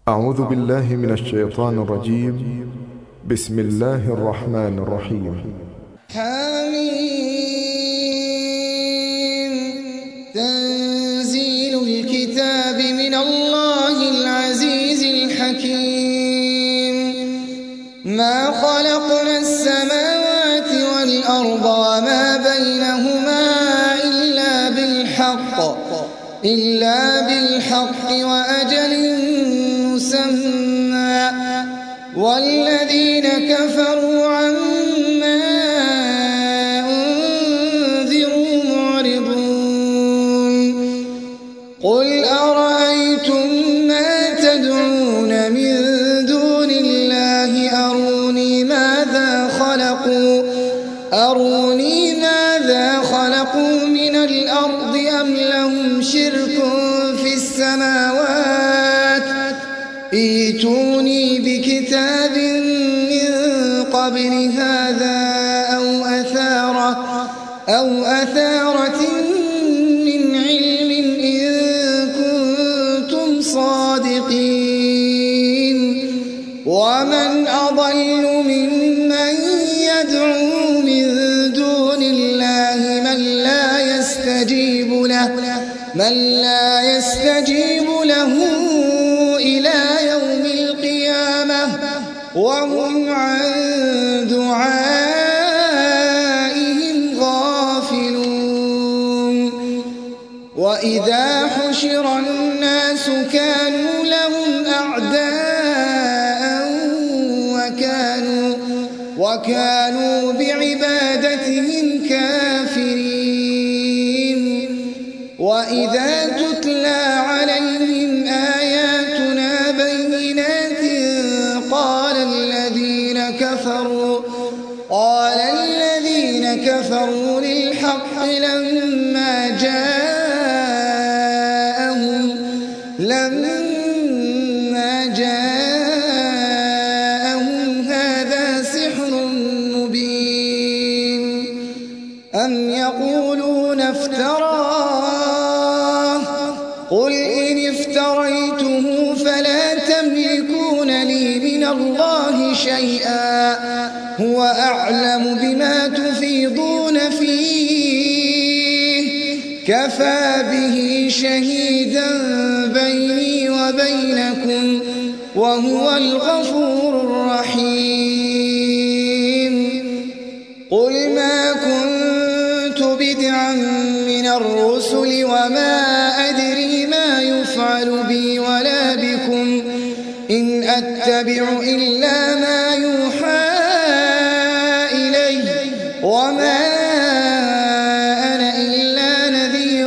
أعوذ بالله من الشيطان الرجيم. بسم الله الرحمن الرحيم. حميم. تنزيل الكتاب من الله العزيز الحكيم. ما خلقنا السماوات والأرض وما بينهما إلا بالحق وأجل مسمى والذين كفروا عما أنذروا معرضون. قل أرأيتم ما تدعون من دون الله أروني ماذا خلقوا من الأرض أم لهم شرك في السماوات ائتوني بكتاب من قبل هذا أو أثارة من علم إن كنتم صادقين. ومن أضل ممن يدعو من دون الله من لا يستجيب له إلى يوم القيامة وهم عن دعائهم غافلون. وإذا حشر الناس كانوا لهم أعداء وكانوا بعبادتهم كافرين. وإذا تتلى عليهم آياتنا بينات قال الذين كفروا للحق لما جاءهم هذا سحر مبين. أم يقولون افتراه قل إن افتريته فلا تملكون لي من الله شيئا هو أعلم بما تفيضون فيه كفى به شهيدا بيني وبينكم وهو الغفور الرحيم. قل ما كنت بدعا من الرسل وما أدري ما يفعل بي ولا بكم إن أتبع إلا ما يوحى إلي وما أنا إلا نذير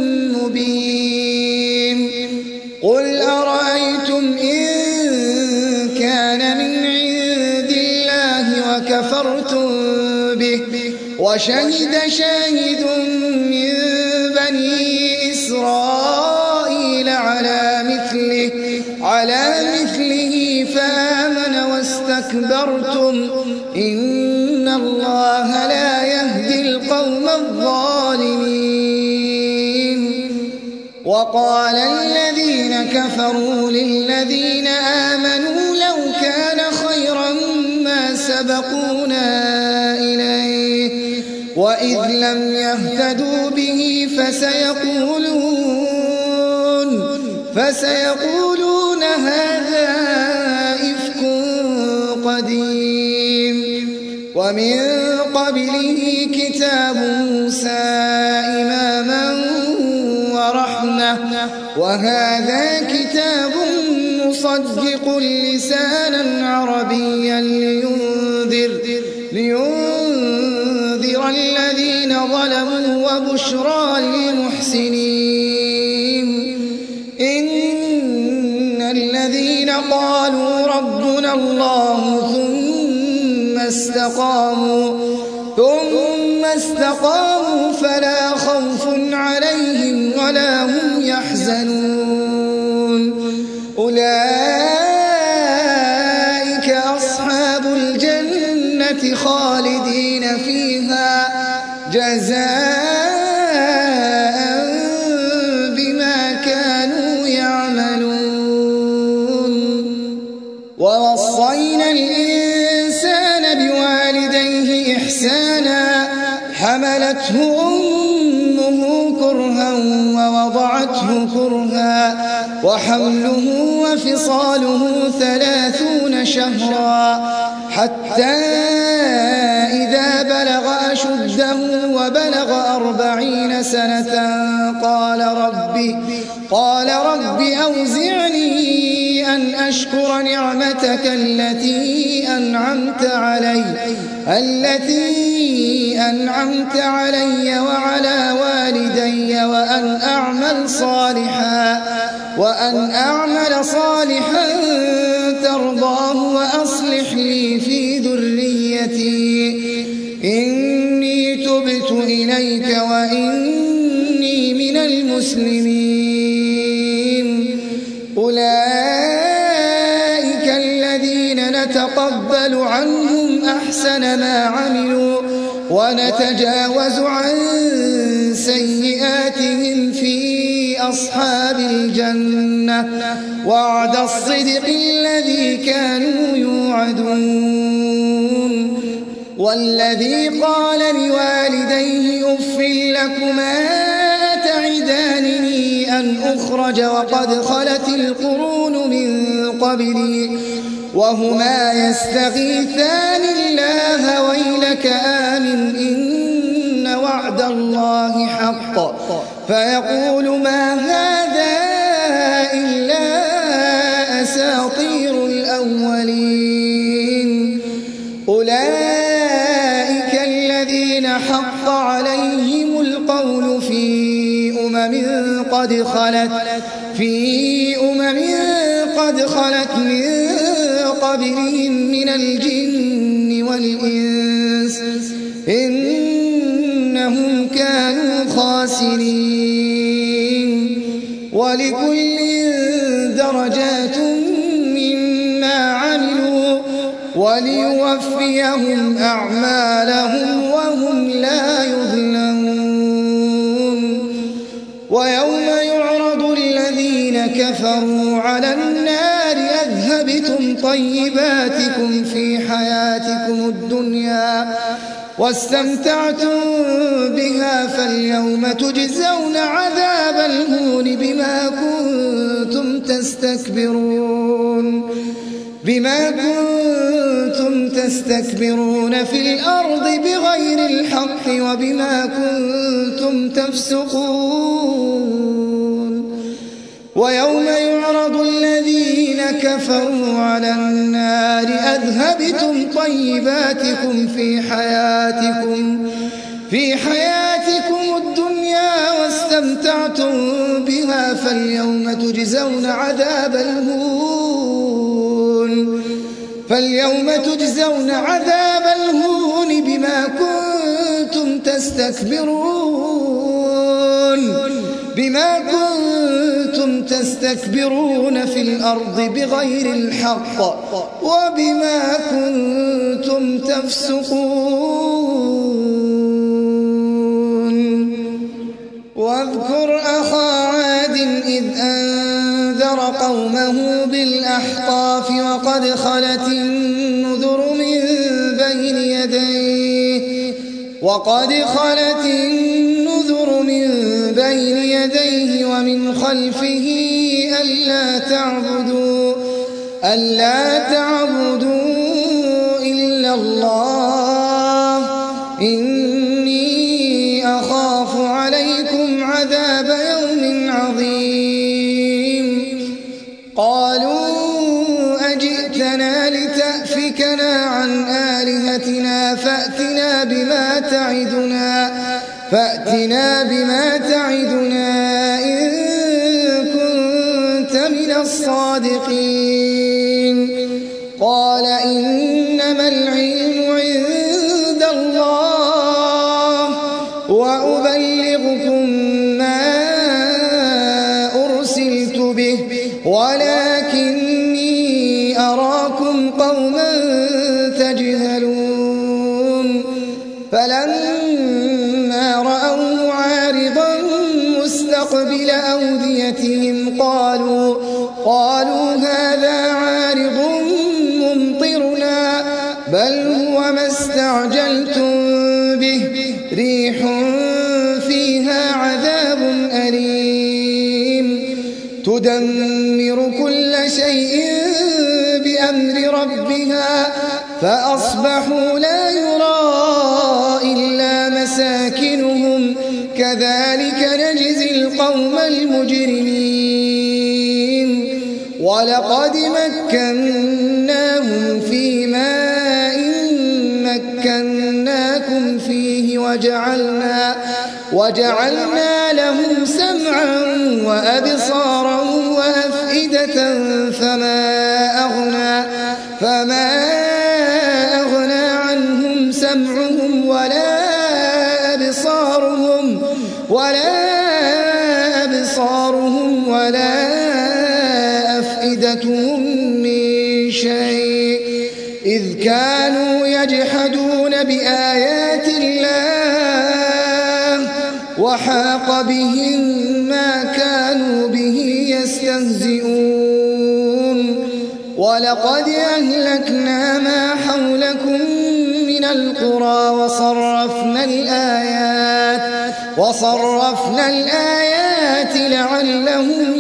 مبين. قل أرأيتم إن كان من عند الله وكفرتم به وشهد شاهد من بني إسرائيل على مثله فآمن واستكبرتم إن الله لا يهدي القوم الظالمين. وقال الذين كفروا للذين آمنوا لو كان خيرا ما سبقونا إليه وإذ لم يهتدوا به فسيقولون هذا إفك قديم. ومن قبله كتاب موسى إماما ورحمة وهذا كتاب مصدق لسانا عربيا لينذر الذين ظلموا وبشرى للمحسنين. إن الذين قالوا ربنا الله ثم استقاموا فلا خوف عليهم ولا هم يحزنون. أولئك أصحاب الجنة خالدين فيها جزاء بما كانوا يعملون. ووصينا الإنسان بوالديه إحسانا حملته أمه كرها ووضعته كرها وحمله وفصاله 30 شهرا حتى إذا بلغ أشده وبلغ 40 سنة قال رب أوزعني أن أشكر نعمتك التي أنعمت علي وعلى والدي وأن أعمل صالحا ترضاه وأصلح لي في ذريتي إني تبت إليك وإني من المسلمين أولئك الذين نتقبل عنهم أحسن ما عملوا ونتجاوز عن سيئاتهم في أصحاب الجنة وعد الصدق الذي كانوا يوعدون والذي قال لوالديه أف لكما أتعدانني أن أخرج وقد خلت القرون من قبلي وهما يستغيثان الله ويلك آمن إن وعد الله حق فيقول ما هذا إلا أساطير الأولين أولئك الذين حق عليهم القول في أمم قد خلت من قبلهم من الجن والإنس إنهم كانوا خاسرين ولكل درجات مما عملوا وليوفيهم أعمالهم وهم لا يظلمون ويوم يعرض الذين كفروا على النار أذهبتم طيباتكم في حياتكم الدنيا واستمتعتم بها فاليوم تجزون عذاب الهون بما كنتم تستكبرون في الأرض بغير الحق وبما كنتم تفسقون ويوم يعرض الذين كفروا على النار أذهبتم طيباتكم في حياتكم الدنيا واستمتعتم بها فاليوم تجزون عذاب الهون بما كنتم تستكبرون في الأرض بغير الحق وبما كنتم تفسقون واذكر أخا عاد إذ أنذر قومه بالأحقاف وقد خلت النذر من بين يديه ومن خلفه ألا تعبدوا إلا الله إني أخاف عليكم عذاب يوم عظيم قالوا أجئتنا لتأفكنا عن آلهتنا فأتنا بما تعدنا إن كنت من الصادقين قال إنما العلم عند الله وأبلغكم ما أرسلت به ولكني أراكم قوما تجهلون فلما رأوه عارضا مستقبل أوديتهم قالوا هذا عارض بل هو ما استعجلتم به ريح فيها عذاب أليم تدمر كل شيء بأمر ربها فأصبحوا لا يرى إلا مساكنهم كذلك نجزي القوم المجرمين ولقد مكناهم في ماء مكناكم فيه وجعلنا لهم سمعا وأبصارا وأفئدة فما أغنى عنهم سمعهم ولا أبصارهم ولا أفئدتهم من شيء إذ كانوا يجحدون بآيات الله وحاق بهم ما كانوا به يستهزئون ولقد أهلكنا ما حولكم من القرى وصرفنا الآيات لعلهم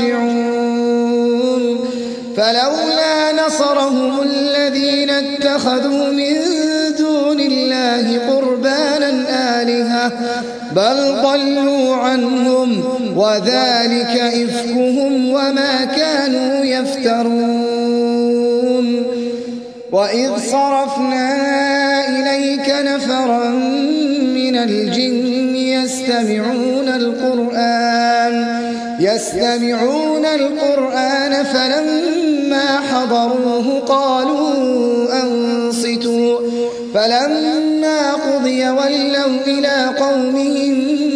يرجعون فلولا نصرهم الذين اتخذوا من دون الله قربانا آلهة بل ضلوا عنهم وذلك إفكهم وما كانوا يفترون وإذ صرفنا إليك نفرا من الجن يستمعون القرآن فلما حضروه قالوا أنصتوا فلما قضي ولوا إلى قومهم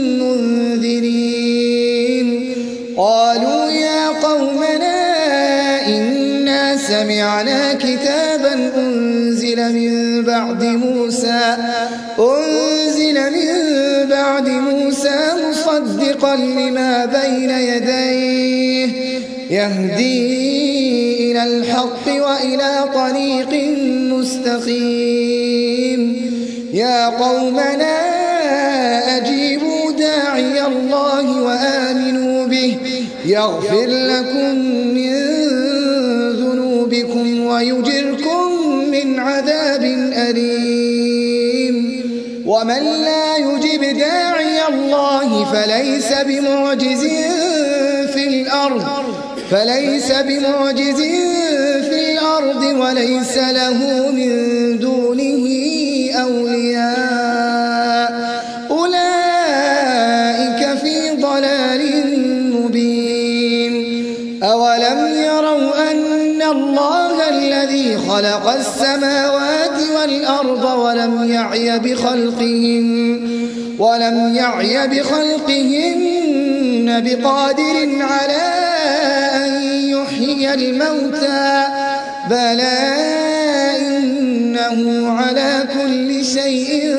منذرين قالوا يا قومنا إنا سمعنا كتابا أنزل من بعد موسى مصدقا لما بين يديه يهدي إلى الحق وإلى طريق مستقيم يا قومنا أجيبوا داعي الله وآمنوا به يغفر لكم من ذنوبكم ويجركم من عذاب أليم ومن لا يجب داعي الله فليس بمعجز في الأرض وليس له من دونه أولياء أولئك في ضلال مبين أولم يروا أن الله الذي خلق السماوات والأرض ولم يعي بخلقهن بقادر على أن يحيي الموتى بلى إنه على كل شيء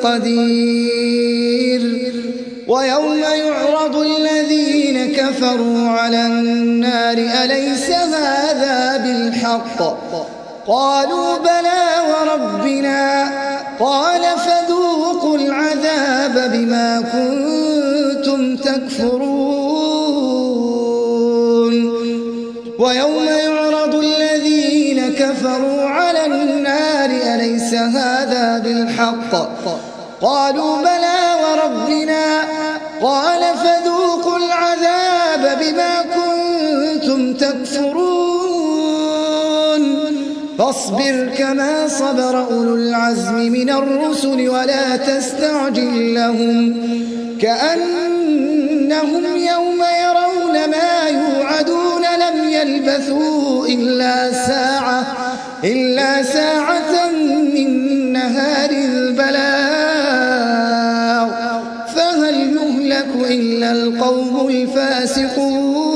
قدير ويوم يعرض الذين كفروا على النار أليس هذا بالحق قالوا بلى وربنا قال فذوقوا العذاب بما كنتم تكفرون ويوم يعرض الذين كفروا على النار أليس هذا بالحق قالوا بلى وربنا قال فذوقوا العذاب بما كنتم تكفرون فاصبر كما صبر أولو العزم من الرسل ولا تستعجل لهم كأنهم يوم يرون ما يوعدون لم يلبثوا إلا ساعة من نهار البلاغ فهل يهلك إلا القوم الفاسقون